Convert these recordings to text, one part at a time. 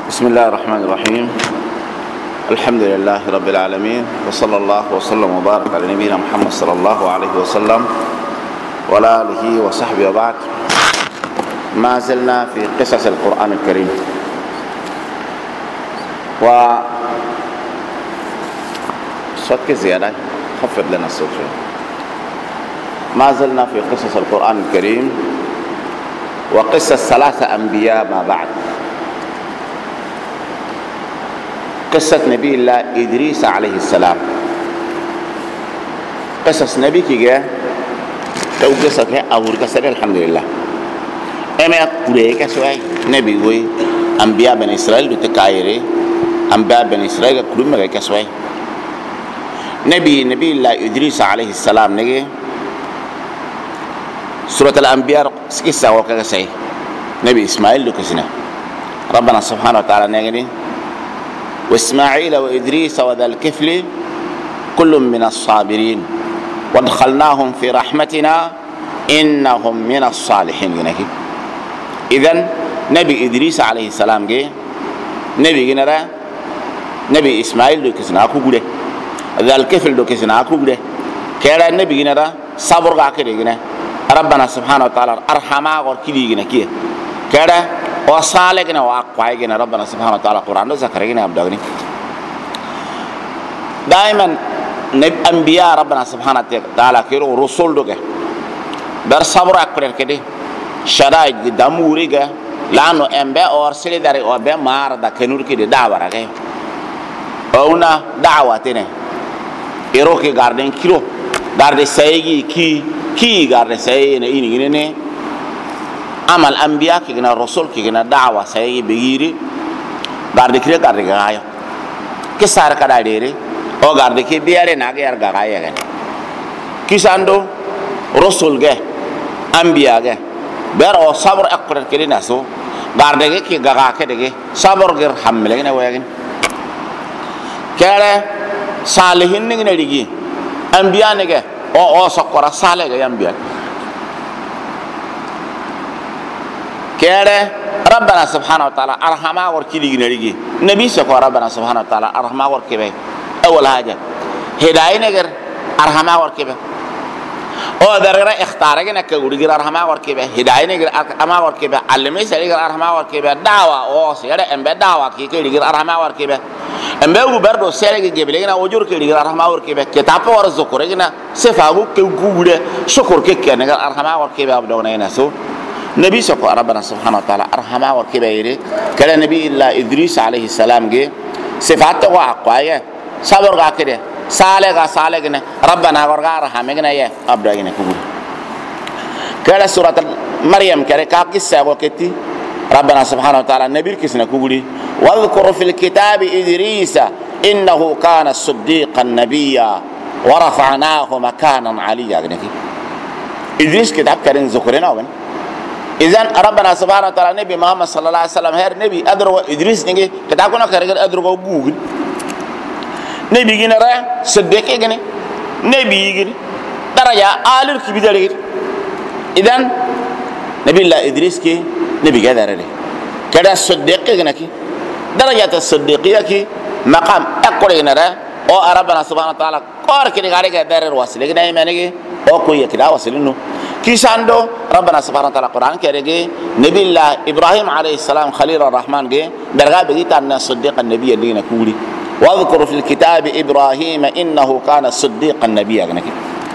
بسم الله الرحمن الرحيم. الحمد لله رب العالمين، وصلى الله وسلم وبارك على نبينا محمد صلى الله عليه وسلم وعلى آله وصحبه وبعد. ما زلنا في قصص القرآن الكريم، و صوتك زيادة، خفض لنا الصوت شوي. ما زلنا في قصص القرآن الكريم وقصة ثلاثة أنبياء ما بعد. قصة نبي الله إدريس عليه السلام، قصص نبي كي جاء تو قصة كه أول قصة الحمد لله. أما كوري كسوي نبي وي أنبياء بني إسرائيل بتكايري أنبياء بني إسرائيل كلهم ما كسوي. نبي الله إدريس عليه السلام نجي سورة الأنبياء قصة وكسي نبي إسماعيل لكسنا ربنا سبحانه وتعالى نجني وإسماعيل وإدريس وذا الكفل كل من الصابرين وادخلناهم في رحمتنا إنهم من الصالحين. إذن نبي إدريس عليه السلام جه نبي جنرا نبي إسماعيل دو كسنا أكو بده ذا الكفل دو كسنا أكو بده كذا نبي جنرا صبر قاكر جنا ربنا سبحانه وتعالى أرحمه وركيلي جنا كيه كذا وصالح جنا وأقوى جنا ربنا سبحانه وتعالى القرآن ده ذكر جنا أبدأني دائما نبي أنبياء ربنا سبحانه وتعالى كيرو رسول دوكه بر صبر أكبر كده شرائع دموري جا لانه أنبياء أرسل داري أنبياء مار دا كنور كده دعوة رجع أونا دعوة تنه إيروكي غاردن كيلو غارد سايجي كي غارد سايجي إني amal anbiya ki gina rasul ki gina da'wa sai bigiri garde kire garde gaaya ke sar kada dere o garde ke biare na ga yar gaaya ga kisando rasul ge anbiya ge ber o sabr akrar ke dina so garde ge ki gaga ke de ge sabr gir hamle gina wayagin kare salihin ni gina digi anbiya ne ge o sokora salih ge anbiya كاره ربنا سبحانه وتعالى أرحمه وركيلي جنريجي نبي سكوا ربنا سبحانه وتعالى أرحمه وركبه أول حاجة هداية نجر أرحمه وركبه أو درجة اختارك إنك تقولي أرحمه وركبه هداية نجر أرحمه وركبه علمي سرير أرحمه وركبه دعوة أو سيرة أمبى دعوة كي كيري أرحمه وركبه أمبى وبرضو سيرة جبلينا وجور كيري أرحمه وركبه كتاب ورزقه كنا سفاهو كوجودة شكر كي نجر أرحمه وركبه أبدونا ينسو نبي سكوا ربنا سبحانه وتعالى أرحمه وركبه كلا نبي الله إدريس عليه السلام جه صفاته وأقواه صبر قاكده صالح ربنا ورجع رحمنا يا أبدا ينكبر كلا سورة مريم كلا كاكيس وكتي ربنا سبحانه وتعالى نبي كيسنا كبري واذكر في الكتاب إدريس إنه كان صديقا نبيا ورفعناه مكانا عليا إدريس كتاب كرين ذكرنا وين إذن ربنا سبحانه وتعالى نبي محمد صلى الله عليه وسلم هير نبي أدرو إدريس نيجي كتاكونا كرجل أدرو بوجن نبي جينا را صدق جينا نبي جينا درجة عالر كبيرة جينا إذن نبي الله إدريس كي نبي كذا رأي كذا صدق جينا كي درجة الصديقية كي مقام أقول جينا را أو ربنا سبحانه وتعالى كار كي نقاري كذا الوصل جينا يمانيجي أو كويه كذا وصلينه كيساندو ربنا سبحانه وتعالى القرآن كريجي نبي الله إبراهيم عليه السلام خليل الرحمن جي درجة بقيت أن صديق النبي اللي نقولي واذكر في الكتاب إبراهيم إنه كان صديق النبي يعني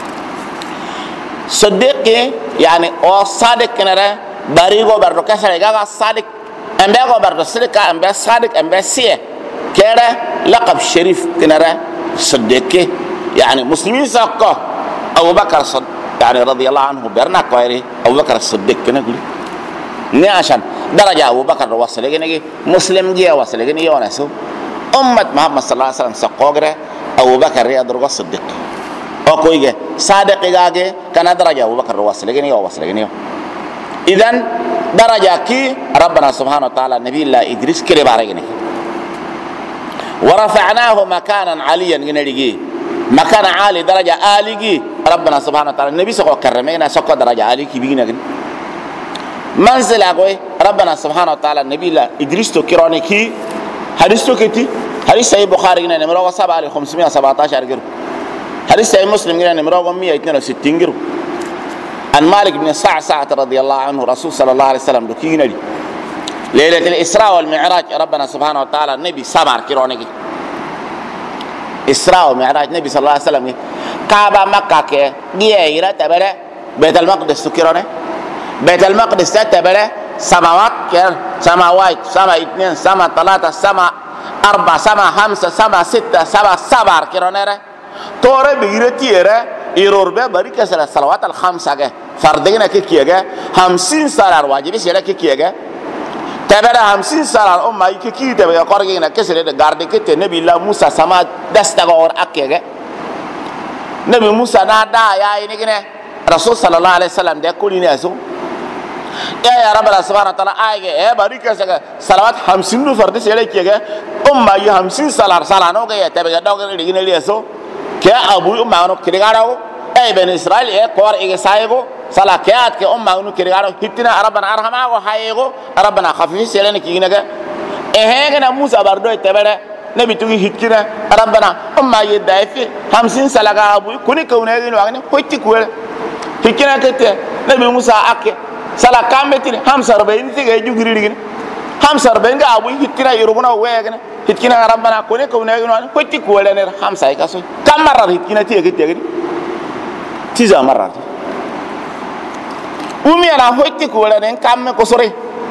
صديق يعني أو صادق كنره بريغو برضو كسر جاga صادق أمبيغو برضو صدق أمبيغ صادق أمبيغ سيه كره لقب شريف كنره صديق يعني مسلمين ساقه أبو بكر صديق يعني رضي الله عنه برنا قايري أبو بكر الصديق كنا قولي نعشان درجة أبو بكر وصل لكنه مسلم جيه وصل لكنه يونسو أمة محمد صلى الله عليه وسلم سقوغره أبو بكر يدرج الصديق أو كويه صادق جاء كان درجة أبو بكر وصل لكنه وصل لكنه إذن درجة كي ربنا سبحانه وتعالى نبي الله إدريس كري بارجنه ورفعناه مكانا عليا جنريجي مكان عالي درجة عالي ربنا سبحانه وتعالى النبي سقوا كرمينا سقوا درجة عالي كبيرة منزل أقوي ربنا سبحانه وتعالى النبي لا إدريس تو كيرانيكي حديث تو كتي حديث صحيح بخاري هنا نمرة 7517 غير حديث صحيح مسلم هنا نمرة 162 غير عن مالك بن سعسعة رضي الله عنه رسول صلى الله عليه وسلم دكينا لي ليلة الإسراء والمعراج ربنا سبحانه وتعالى النبي سبع كيرانيكي إسراء ومعراج النبي صلى الله عليه وسلم كعبة مكة كي جيرة تبرة بيت المقدس تكيرانه بيت المقدس تبرة سماوات كير سماوات سما اثنين سما ثلاثة سما أربعة سما خمسة سما ستة سما سبع كيرانه تورة بيرتيره يرور به بريكة الصلوات الخمسة كه فردينا كي كه 50 سالار واجبي سيلا كي كه تبرة 50 سالار أمة كي تبرة قارجينا كسر ده غاردي كته نبي الله موسى سما دستغور أكيه نبي موسى نادا يا إني كنا رسول صلى الله عليه وسلم ده كل ناسو يا رب الله سبحانه وتعالى آيه بريكة صلوات 50 فرد سيلا كيه أمة 50 سالار سالانو كيه تبرة داغر ليجينا ليسو كيا أبوي أمة أنو كريغارو بني إسرائيل كوار إجسايغو صلاة كيات كي أمة أنو كريغارو هتنا ربنا أرحمه وحيغو ربنا خفيف سيلنا كينجا هنا موسى بردو تبرة نبي توي هتنا ربنا أمة يدعي 50 سلاغا أبوي كوني كوني نوعني كويتي كويل هتنا كتير نبي موسى أكي صلاة كامتين 45 تيجي جوجري لين 45 أبوي هتنا يروبنا وياكنا هتنا ربنا كوني كوني نوعني كويتي كويل نير 5 كاسو كم مرة هتنا تيجي تيجي تيجا مرة ومي أنا هويتي كولا نين كم كسرة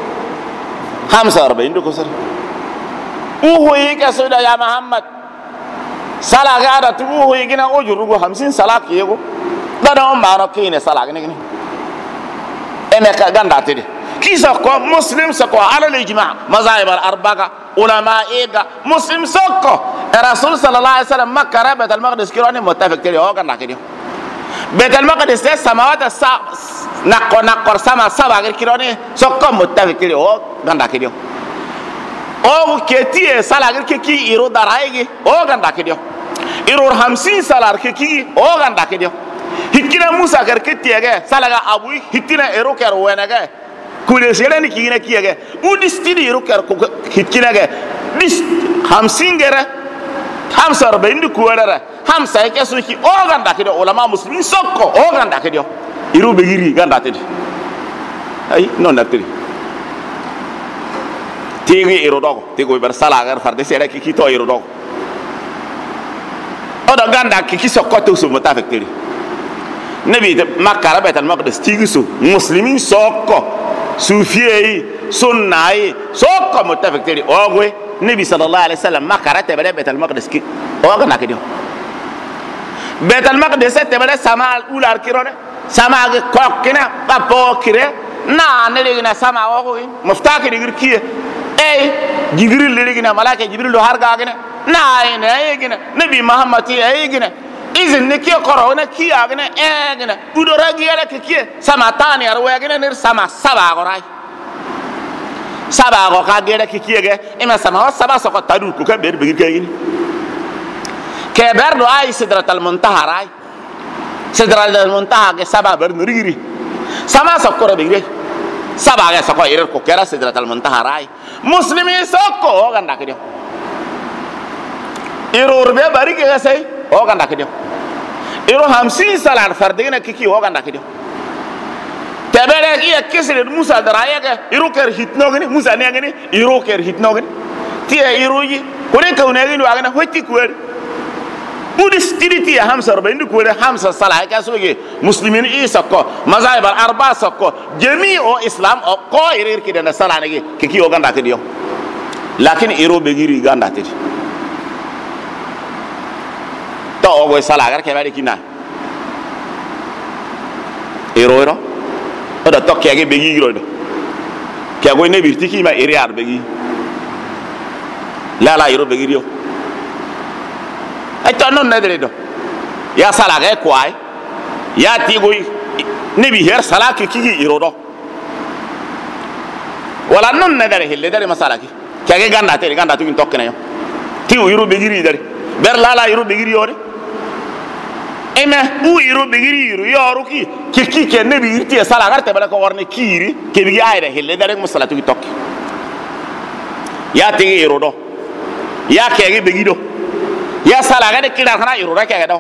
45 كسرة وهوي كسرة يا محمد سلا كذا تقول كنا أجرو 50 سلا كيهو ده نوم بارو كينه سلا كني إنك غندا تدي كيسا كو مسلم سكو على الإجماع مذاهب الأربعة علماء إيجا مسلم سكو الرسول صلى الله عليه وسلم مكة بيت المقدس كيراني متفق تدي هو غندا كده بيت المقدس السماوات نقر سما سبع غير كيراني سكو متفق تدي هو غندا كده او كتي سلا غير كي يرو درايغي او غندا كده يرو 50 سالار كي او غندا كده هكذا موسى غير كتي اگه سلا ابوي هتنا يرو كرو وينغه كل سيلاني كينا كيغه ودستي يرو كر هكذا اگه دس 50 غير 45 كوره 50 كسو كي او غندا كده علماء مسلمين سكو او غندا كده يرو بغيري غندا كده اي نو نتري تيغي يرو دوغ تيغو بر سلا غير فرد سيلا كي تو يرو دوغ او دا غندا كي سكو تو سو متافكتري نبي مكة بيت المقدس تيجسو مسلمين سوكو سوفيي سناي سوكو متفق تري اوغوي نبي صلى الله عليه وسلم مكة تبدا بيت المقدس كي اوغنا كديو بيت المقدس تبدا سما الاولى كيرونه سما كوكنا بابو كيره نا نلينا سما اوغوي مفتاح ديغير كي اي جبريل ليغنا ملائكه جبريل لو هارغاغنا نا ايغنا نبي محمد ايغنا إذن نكيا كورونا كيا أغنى أغنى ودورا غيرا كيا سما تاني أروي أغنى نير سما سبا غراي سبا غوكا غيرا كيا غي إما سما سبا سوكا تادو كوكا بير بير كيا كبر دو أي سدرة المنتهى راي سدرة المنتهى كي سبا بير نريري سما سوكا بير سبا غي سوكا إير كوكا سدرة المنتهى راي مسلمين سوكا أغنى كيا إيرور بير باري كيا سي أغنى كيا إيرو 50 سالار فردينا كيكي هوغاندا كيديو تبارك إيه كسر موسى درايك إيرو كير هيتنوغني موسى نيغني إيرو كير هيتنوغني تي إيروي كوني كونيغي واغنا هوتي كوير ودستيتي 45 كوير 5 سالار كاسوغي مسلمين إيه سكو مذاهب الأربعة سكو جميع إسلام أو كو إيرير كيدنا سالانيغي كيكي هوغاندا كيديو لكن إيرو بيغيري غاندا تيدي أو سالا أگر كباري كنا إيرو هذا توكي أجي بيجي يروي كي أقول نبيرتي كي ما إيريار بيجي لا إيرو بيجي يو أنت أنو ندري دو يا سالا أگر كواي يا تيجوي نبيهر سالا كي إيرو دو ولا نو ندري هل ندري مسالا كي أجي غاندا تيجي توكي نيو تيجو إيرو بيجي يدري بير لا إيرو بيجي يوري ema u iro begiri iro yoru ki ke nabi irti sala garte bala ko warne kiri ke bi ayda helle dare musalatu ki tokki ya te iro do ya ke ge begido ya sala gade kidar kana iro da ke do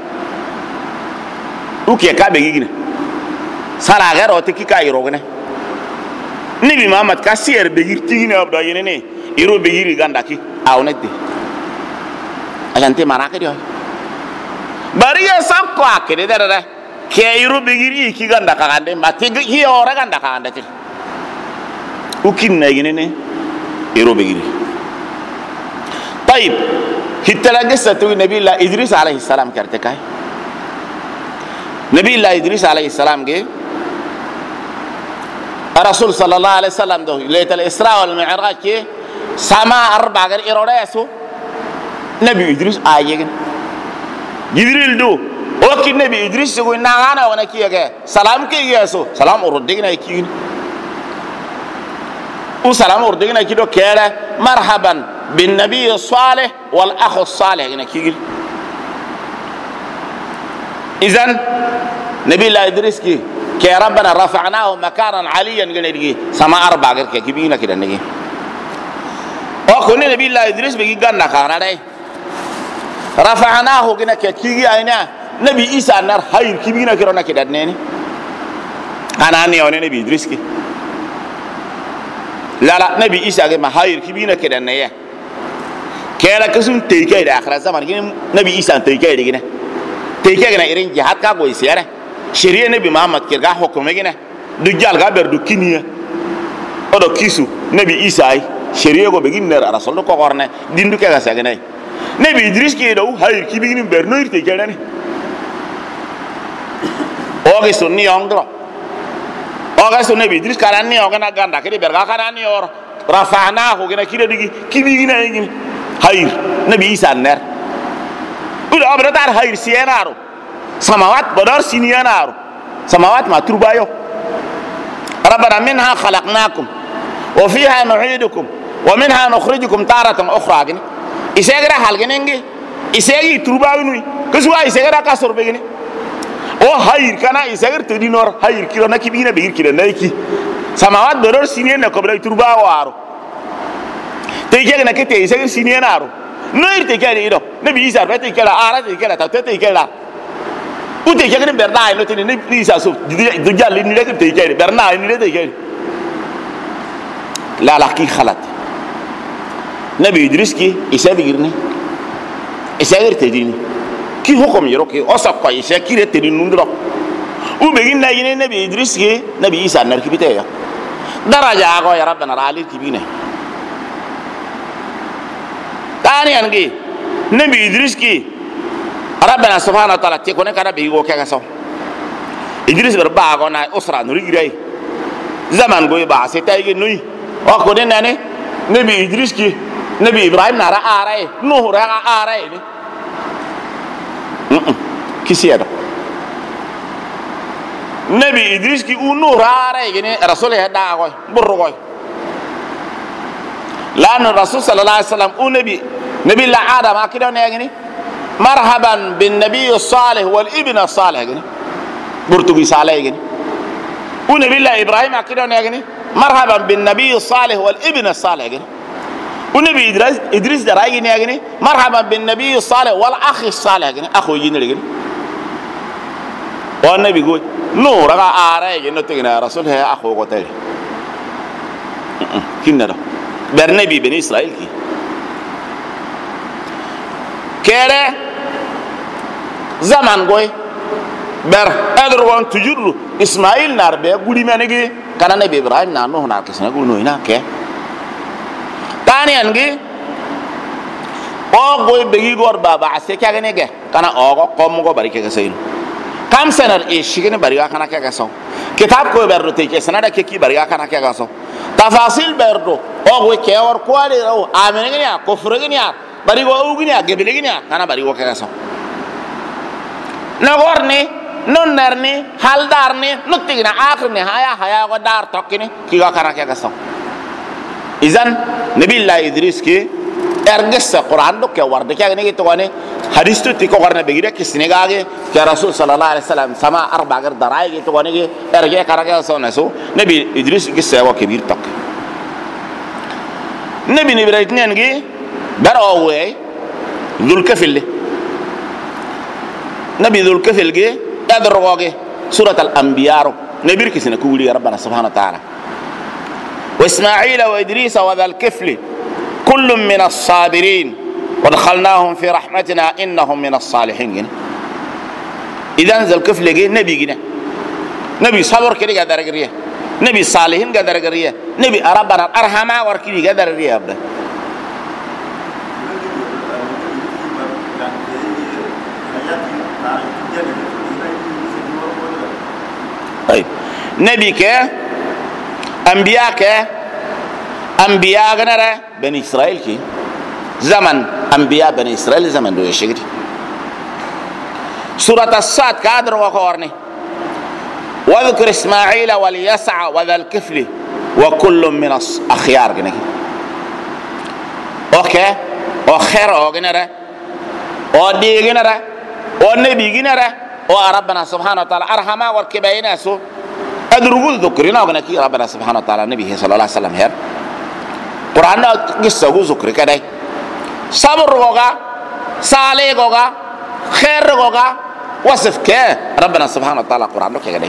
u ke ka begigine sala gade o te ki ka iro gane nabi muhammad ka sier begirti ne abda yene ne iro begiri ganda ki awnete ajante marake dio bari ya sakko akede dara ke iro begiri ki ganda kagande mati hi ora ganda kagande ti ukin na yene ne iro begiri طيب hitala qissatu nabi allah idris alayhi salam karte kai nabi allah idris alayhi salam ge rasul sallallahu alaihi wasallam do laylatul isra wal mi'raj ke sama arba gar iro resu nabi idris ayegen jibril do o ki nabi idris go nagana wana kiyege salam ke yeso salam urdigna ki u salam urdigna ki do kera marhaban bin nabi salih wal akh salih gina ki idan nabi la idris ki ke rabbana rafa'nahu makanan aliyan gina digi sama arba gar ke kibina kidan digi o ko ne nabi la idris be ganna kana dai rafa'nahu gina ke kigi aina nabi isa nar hayr kibina kirona kidan ne ana ne on nabi idris ki la nabi isa ge ma hayr kibina kidan ne ya kera kasum teke da akhira zaman gina nabi isa teke da gina teke gina irin jihad ka goyi sere shari'a nabi muhammad kirga hukume gina dujjal ga ber du kiniya odo kisu nabi isa ay shari'a go begin ner rasul ko gorne dindu ke ga sagane nabi idris ki do hayr ki bigin ber no irte gane oge sunni ongro oge sunni nabi idris karan ni ogana ganda ke ber ga karan ni or rafa'nahu gina kire digi ki bigin ay gina hayr nabi isa ner udah abradar hayr sienaro samawat badar sinianaro samawat ma turbayo rabbana minha khalaqnakum wa fiha nu'idukum wa minha nukhrijukum taratan ukhra gini isagra halgenenge isagi turbayo nui kesua isagra kasor begini o hayr kana isagar tedinor hayr kilo nakibina begir kilo naiki samawat badar siniana ko bla turbayo aro te jegna ke te isagir sinianaro no irte kale ido nabi isa bete kala ara te kala ta te kala ute kegene berna no tini ni isa so du jalli ni rek te kale berna ni rek te kale la ki khalat nabi idris ki isa bigirni isa irte dini ki hukum yoro ki osa ko isa ki rete ni nundro u begin na yene nabi idris ki nabi isa nar ki bite ya daraja go ya rabbana rali ki bine tani angi nabi idris ki rabbana subhanahu wa ta'ala te kone kada be go kaga so idris ber ba go na usra nuri girai zaman go ba se tay ge nui o ko den nane nabi idris ki nabi ibrahim na ra arai nuh ra arai ni kisiya do nabi idris ki u nuh ra arai ge ne rasul he da go burro go لأن الرسول صلى الله عليه وسلم نبي الله آدم أكيد نيجي مرحبا بالنبي الصالح والابن الصالح جني برتقي صالح جني ونبي الله إبراهيم أكيد نيجي مرحبا بالنبي الصالح والابن الصالح جني ونبي إدريس دراجي نيجي مرحبا بالنبي الصالح والأخ الصالح جني أخو جني جني والنبي يقول نور رجع آره جني تجينا رسول هي أخو قتل كنا ده برنبي بني إسرائيل كي كره زمان قوي بر أدرون تجرو إسماعيل نار بيقولي منيجي كان نبي إبراهيم نانو هناك كسنة قولوا هنا كه تاني أنجي أو قوي بيجي قور بابا عسى كأنه نيجي كان أو قوم قو بري كسين كم سنة إيش كأنه بري كأنه كسون كتاب قوي برو تيجي سنة ده كي بري كأنه كسون تفاصيل برو أو قوي كأور قوالي أو آمين كنيا كفر كنيا bari go ugini agebele gini kana bari go kaso nagorni non narni haldarni nutigna akhirni haya go dar tokkini ki go kana kaso izan nabi allah idris ki ergesa quran do ke warde ka ne to ne hadis tu ti ko garna begira kisnegage ke rasul sallallahu alaihi wasallam sama arba gar daraige to gonige erge karaga so naso nabi idris gisse wa kibir tak nabi ni ibrahim ngi daro we dul kafil nabi dul kafil ge adroge surat al anbiya nabi kisna kuuli rabbana subhanahu wa ta'ala wa isma'il wa idris wa dhal kafli كل من الصابرين ودخلناهم في رحمتنا إنهم من الصالحين. إذا نزل كيف لقي نبي جنا نبي صبر كذي قدر قريه نبي صالحين قدر قريه نبي ربنا أرحمه وركذي قدر قريه أبدا. طيب نبي كه أنبياء كه أنبياء غنرة بني إسرائيل كي زمن أنبياء بني إسرائيل زمن دو يشكري سورة الصاد كادر وقورني واذكر إسماعيل واليسع وذا الكفل وكل من الأخيار غنرة أوكي وخير غنرة ودي غنرة ونبي غنرة وربنا سبحانه وتعالى أرحمه وركبينا سو أدربوا ذكرنا وغنكي ربنا سبحانه وتعالى نبيه صلى الله عليه وسلم هير قرآن قصة ذكر كده صبر غوغا صالح غوغا خير غوغا وصف كه ربنا سبحانه وتعالى قرآن كده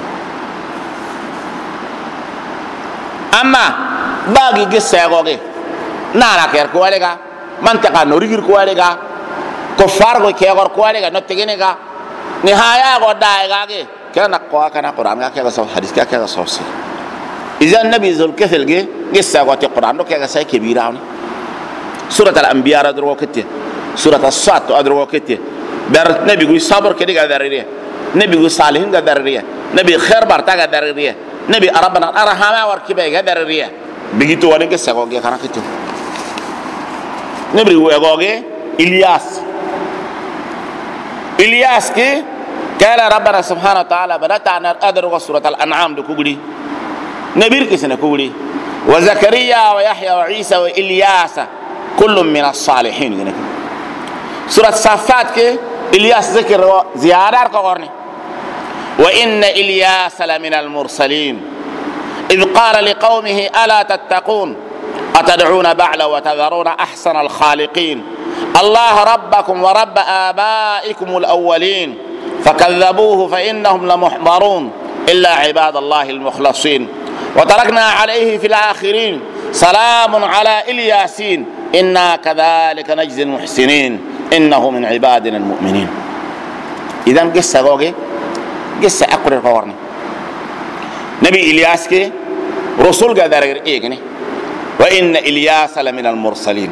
أما باقي قصة غوغي نانا كير كواليغا منطقة نوريغير كواليغا كفار غو كيغور كواليغا نتغينيغا نهاية غو دايغا كنا قوا كنا قرآن كده صو حديث كده صوصي إذا النبي ذو الكفل قصة غوتي قرآن كده ساي كبيرة سورة الأنبياء أدروا كتير سورة الصاد أدروا كتير بر نبي يقول صبر كده قدر ريه نبي يقول صالحين قدر ريه نبي خير برتا قدر ريه نبي ربنا أرحمه وركبه قدر ريه بيجتوا وين قصة غوجي كنا كتير نبي يقول إلياس كي قال ربنا سبحانه وتعالى بدأنا أدروا سورة الأنعام دكولي نبي كيسنا كولي وزكريا ويحيى وعيسى وإلياس كل من الصالحين. سورة الصافات كي إلياس ذكر زيادة كورني وإن إلياس لمن المرسلين إذ قال لقومه ألا تتقون أتدعون بعلا وتذرون أحسن الخالقين الله ربكم ورب آبائكم الأولين فكذبوه فإنهم لمحضرون إلا عباد الله المخلصين وتركنا عليه في الآخرين سلام على إلياسين إنا كذلك نجزي المحسنين إنه من عبادنا المؤمنين. إذا قصة غوغي قصة أقرر فورني نبي إلياس كي رسول قدر إيقني وإن إلياس لمن المرسلين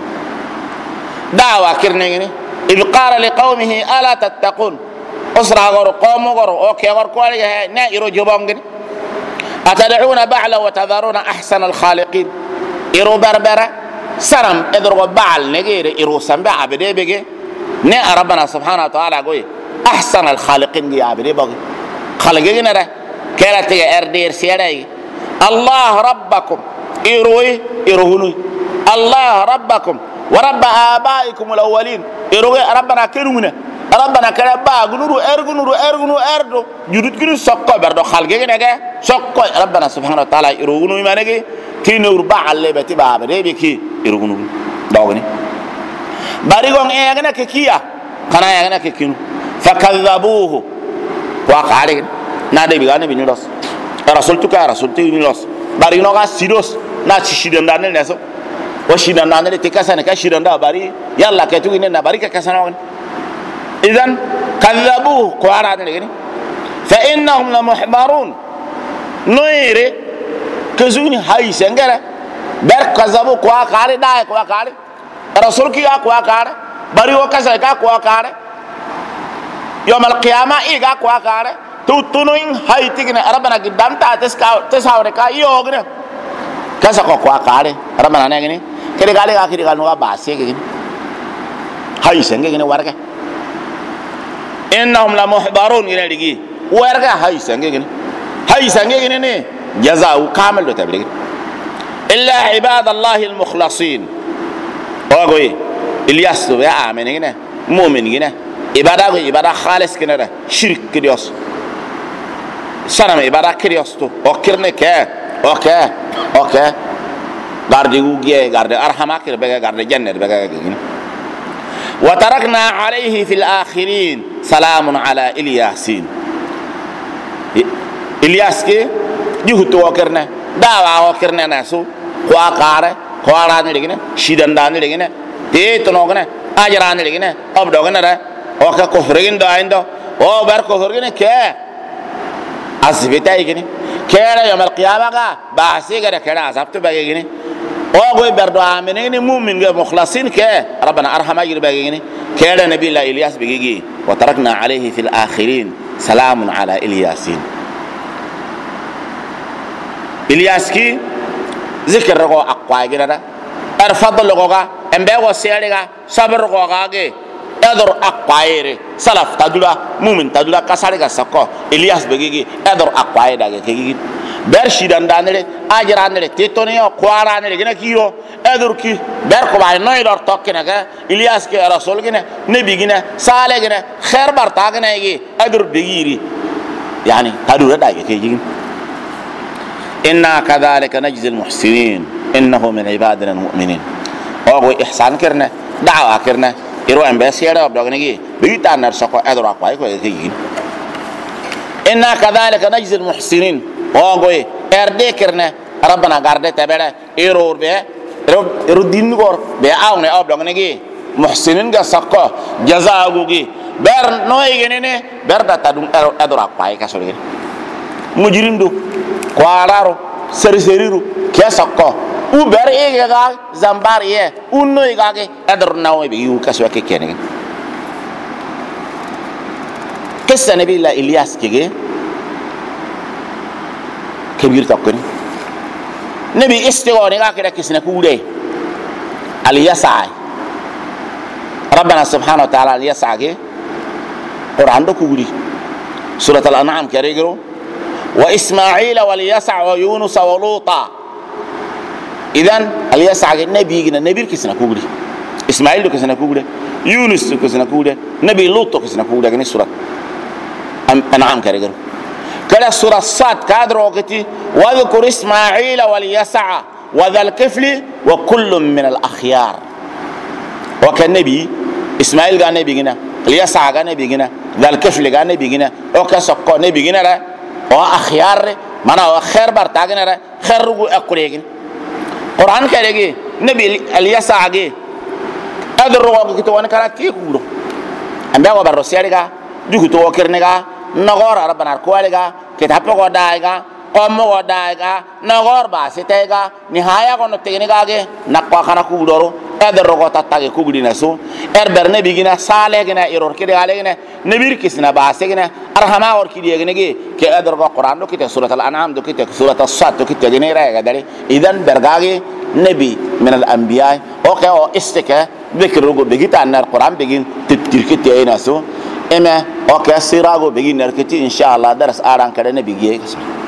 دعوة كرنيني إذ قال لقومه ألا تتقون أسرع غور قوم غور أوكي غور كوالي نائرو جبونغني أتدعون بعلا وتذرون أحسن الخالقين إرو بربرة سرم إدرو بعل نجير إرو سنبع عبدي بيجي نه ربنا سبحانه وتعالى قوي أحسن الخالقين يا عبدي بيجي خالقين ده كلا تيجي أردير سيري الله ربكم إروي إروهنوي الله ربكم ورب آبائكم الأولين إروي ربنا كرمنا ربنا كلا باغنورو ارغنورو اردو جودت كنو سوكو بردو خالغي نغا سوكو ربنا سبحانه وتعالى يروغنو مانغي تينور بعل بتي باب ريبكي يروغنو دوغني باريغون ايغنا كيكيا كانا ايغنا كيكينو فكذبوه وقالين نادي بيغاني بينيروس رسولتك رسولتي بينيروس باريغنو غا سيروس نا تشيدن دان نسو وشيدن دان تكاسن كشيدن دا باري يلا كتوغي نا باري كاسنون إذن كذبوه قوارات لكني فإنهم لمحضرون نويري كزوني هاي سنجرة بر كذبوا قوا كاري داي قوا كاري رسول كي قوا كاري بريو كذا قوا كاري يوم القيامة إيه قوا كاري تونين هاي تيجي ربنا قدام تساور كا يوغنا كذا قوا كاري ربنا نعيني كده قالي آخر قالوا باسي كده هاي سنجرة ورقة إنهم لمحضرون إلى رجي ورقة هاي سنجين نه جزاء كامل لتبلغ إلا عباد الله المخلصين أقوي إلياس يا آمن هنا مؤمن هنا ibada go ibada khalis kinara shirk kidios sanam ibada kidios to o kirne ke okay garde ugie garde arhama kir bega garde jannat bega gini wa tarakna alayhi fil akhirin salamun ala ilyasin ilyas ke juhuto o kirne dawa o kirne nasu kwa kare kwa ran ligine shidan dan ligine te to no gane ajran ligine ob dogane ra o ka ko frigin do aindo o bar ko frigin ke asbita igini kera yawm al qiyamah ga baasi ga kera azabtu bagini o go berdo amene mu'min ga mukhlasin ke rabbana arhama yir bagini kera nabi la ilyas bigigi wa tarakna alayhi fil akhirin salamun ala ilyasin ilyas ki zikr go aqwa gina arfadl go ga embe go seriga sabr go ga ge ador aqwaire salaf tadula mu'min tadula kasare ga sakko ilyas begigi ador aqwaire da ge kigi ber shidan danere ajranere titonio qaranere gina kiyo ador ki ber ko bay noy dor tokkina ga ilyas ke rasul gina nabi gina sale gina khair barta gina gi ador begiri yani tadula da ge kigi inna kadhalika najzi al muhsinin innahu min ibadina al mu'minin o ihsan kirna da'wa kirna iro ambassador of dognigi bita nar sako adra kwai ko kigi inna kadhalika najzi al muhsinin o goy erde kirna rabbana garde tabere iro din gor be awne of dognigi muhsinin ga sako jazaagugi ber noy genene ber da tadum adra kwai ka sori mujrimdu kwararo seriseriru ke sako u ber ege ga zambar ye unno igage adr nawe bi yu kaswa ke kene qissa nabi la ilyas kege kebir takoni nabi istigoni ga keda kisna kude al yasai rabbana subhanahu wa ta'ala al yasage quran do kuguri surat al an'am kerego wa isma'ila wal yasa wa yunus wa luta idan aliyasa nabi gina nabi kisna kuguri ismail do kisna kugure yunus do kisna kugure nabi lut do kisna kugure gani surat an'am kare kala surat sad kadro gati wa dhkur ismail wal yasa wa dhal kifli wa kullun min al akhyar wa kan nabi ismail ga nabi gina aliyasa ga nabi gina dhal kifli ga nabi gina o ka sokko nabi gina ra o akhyar mana o khair bar tagina ra khairu akuregin Quran kerege nabi aliyasa age adro ko to wan kala ki kuro ambe ko barro seriga jugu to kernega nagora rabbana ko alega kitab ko daiga qom ko daiga nagor ba sitega nihaya ko no tegniga age nakwa kana kudoro adro ko tatage kugudina so erber nabi gina sale gina error kide alegina nabir kisna ba segina arhama or kidi yegnege ke adro ko Quran do kite surat al an'am do kite surat as-sad do kite gene rega dare idan bergage nabi min al anbiya o ke o istika dhikru go begita nar Quran begin tirkite ina so ema o ke sirago begin nar kiti inshallah daras aran kada nabi ge